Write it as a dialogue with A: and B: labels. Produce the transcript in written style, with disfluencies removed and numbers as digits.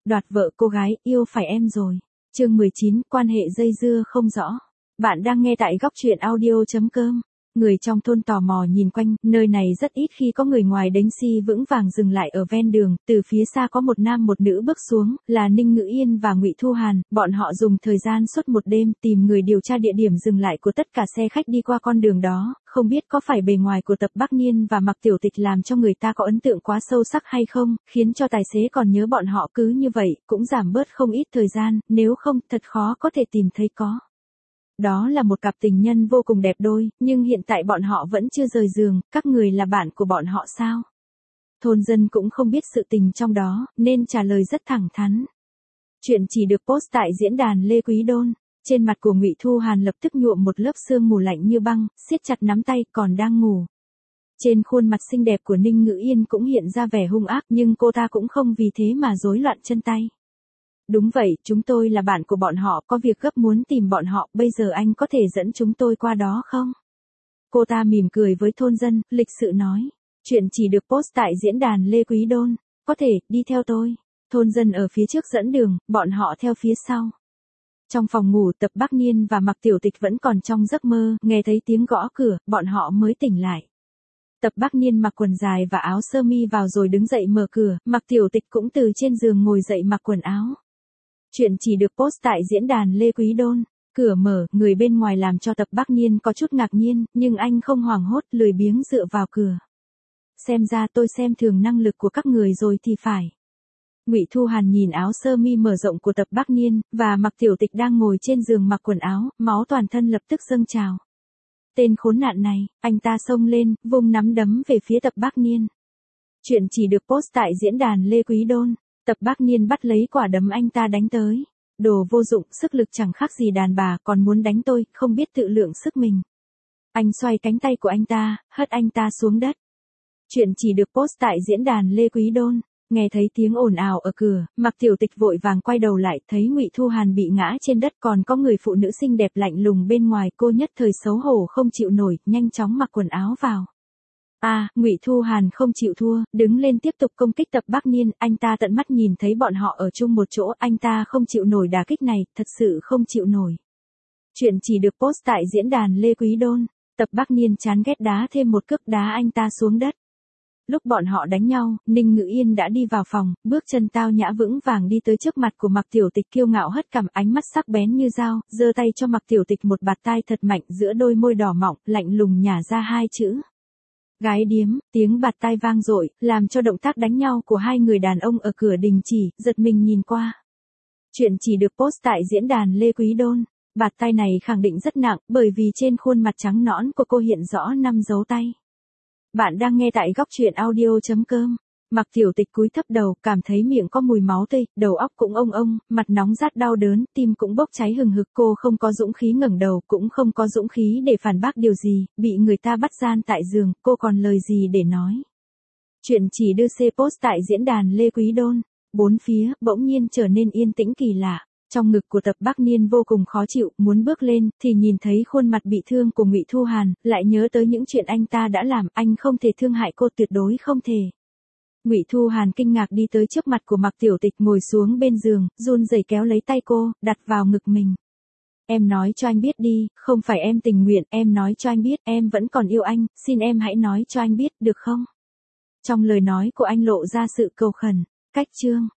A: đoạt vợ cô gái, yêu phải em rồi. Chương 19, quan hệ dây dưa không rõ. Bạn đang nghe tại góc truyện audio.com. Người trong thôn tò mò nhìn quanh, nơi này rất ít khi có người ngoài đánh xi vững vàng dừng lại ở ven đường, từ phía xa có một nam một nữ bước xuống, là Ninh Ngữ Yên và Ngụy Thu Hàn, bọn họ dùng thời gian suốt một đêm tìm người điều tra địa điểm dừng lại của tất cả xe khách đi qua con đường đó, không biết có phải bề ngoài của Tập Bắc Niên và Mạc Tiểu Tịch làm cho người ta có ấn tượng quá sâu sắc hay không, khiến cho tài xế còn nhớ bọn họ cứ như vậy, cũng giảm bớt không ít thời gian, nếu không, thật khó có thể tìm thấy có. Đó là một cặp tình nhân vô cùng đẹp đôi, nhưng hiện tại bọn họ vẫn chưa rời giường, các người là bạn của bọn họ sao? Thôn dân cũng không biết sự tình trong đó, nên trả lời rất thẳng thắn. Chuyện chỉ được post tại diễn đàn Lê Quý Đôn. Trên mặt của Ngụy Thu Hàn lập tức nhuộm một lớp sương mù lạnh như băng, siết chặt nắm tay, còn đang ngủ. Trên khuôn mặt xinh đẹp của Ninh Ngữ Yên cũng hiện ra vẻ hung ác, nhưng cô ta cũng không vì thế mà rối loạn chân tay. Đúng vậy, chúng tôi là bạn của bọn họ, có việc gấp muốn tìm bọn họ, bây giờ anh có thể dẫn chúng tôi qua đó không? Cô ta mỉm cười với thôn dân, lịch sự nói. Chuyện chỉ được post tại diễn đàn Lê Quý Đôn. Có thể, đi theo tôi. Thôn dân ở phía trước dẫn đường, bọn họ theo phía sau. Trong phòng ngủ, Tập Bắc Niên và Mạc Tiểu Tịch vẫn còn trong giấc mơ, nghe thấy tiếng gõ cửa, bọn họ mới tỉnh lại. Tập Bắc Niên mặc quần dài và áo sơ mi vào rồi đứng dậy mở cửa, Mạc Tiểu Tịch cũng từ trên giường ngồi dậy mặc quần áo. Chuyện chỉ được post tại diễn đàn Lê Quý Đôn. Cửa mở, người bên ngoài làm cho Tập Bắc Niên có chút ngạc nhiên, nhưng anh không hoảng hốt, lười biếng dựa vào cửa. Xem ra tôi xem thường năng lực của các người rồi thì phải. Ngụy Thu Hàn nhìn áo sơ mi mở rộng của Tập Bắc Niên, và Mạc Tiểu Tịch đang ngồi trên giường mặc quần áo, máu toàn thân lập tức dâng trào. Tên khốn nạn này, anh ta xông lên, vung nắm đấm về phía Tập Bắc Niên. Chuyện chỉ được post tại diễn đàn Lê Quý Đôn. Tập Bắc Niên bắt lấy quả đấm anh ta đánh tới. Đồ vô dụng, sức lực chẳng khác gì đàn bà, còn muốn đánh tôi, không biết tự lượng sức mình. Anh xoay cánh tay của anh ta, hất anh ta xuống đất. Chuyện chỉ được post tại diễn đàn Lê Quý Đôn. Nghe thấy tiếng ồn ào ở cửa, Mạc Tiểu Tịch vội vàng quay đầu lại, thấy Ngụy Thu Hàn bị ngã trên đất, còn có người phụ nữ xinh đẹp lạnh lùng bên ngoài, cô nhất thời xấu hổ không chịu nổi, nhanh chóng mặc quần áo vào. Ngụy Thu Hàn không chịu thua, đứng lên tiếp tục công kích Tập Bắc Niên, anh ta tận mắt nhìn thấy bọn họ ở chung một chỗ, anh ta không chịu nổi đả kích này, thật sự không chịu nổi. Chuyện chỉ được post tại diễn đàn Lê Quý Đôn. Tập Bắc Niên chán ghét đá thêm một cước đá anh ta xuống đất. Lúc bọn họ đánh nhau, Ninh Ngữ Yên đã đi vào phòng, bước chân tao nhã vững vàng đi tới trước mặt của Mạc Tiểu Tịch, kiêu ngạo hất cằm, ánh mắt sắc bén như dao, giơ tay cho Mạc Tiểu Tịch một bạt tai thật mạnh, giữa đôi môi đỏ mọng, lạnh lùng nhả ra hai chữ. Gái điếm. Tiếng bạt tai vang dội, làm cho động tác đánh nhau của hai người đàn ông ở cửa đình chỉ, giật mình nhìn qua. Chuyện chỉ được post tại diễn đàn Lê Quý Đôn. Bạt tai này khẳng định rất nặng, bởi vì trên khuôn mặt trắng nõn của cô hiện rõ 5 dấu tay. Bạn đang nghe tại góc truyện audio.com. Mạc Tiểu Tịch cúi thấp đầu, cảm thấy miệng có mùi máu tươi, đầu óc cũng ông, mặt nóng rát đau đớn, tim cũng bốc cháy hừng hực, cô không có dũng khí ngẩng đầu, cũng không có dũng khí để phản bác điều gì, bị người ta bắt gian tại giường, cô còn lời gì để nói. Chuyện chỉ đưa C post tại diễn đàn Lê Quý Đôn. Bốn phía, bỗng nhiên trở nên yên tĩnh kỳ lạ. Trong ngực của Tập Bắc Niên vô cùng khó chịu, muốn bước lên, thì nhìn thấy khuôn mặt bị thương của Ngụy Thu Hàn, lại nhớ tới những chuyện anh ta đã làm, anh không thể thương hại cô, tuyệt đối không thể. Ngụy Thu Hàn kinh ngạc đi tới trước mặt của Mạc Tiểu Tịch, ngồi xuống bên giường, run rẩy kéo lấy tay cô, đặt vào ngực mình. Em nói cho anh biết đi, không phải em tình nguyện, em nói cho anh biết, em vẫn còn yêu anh, xin em hãy nói cho anh biết, được không? Trong lời nói của anh lộ ra sự cầu khẩn. Cách chương.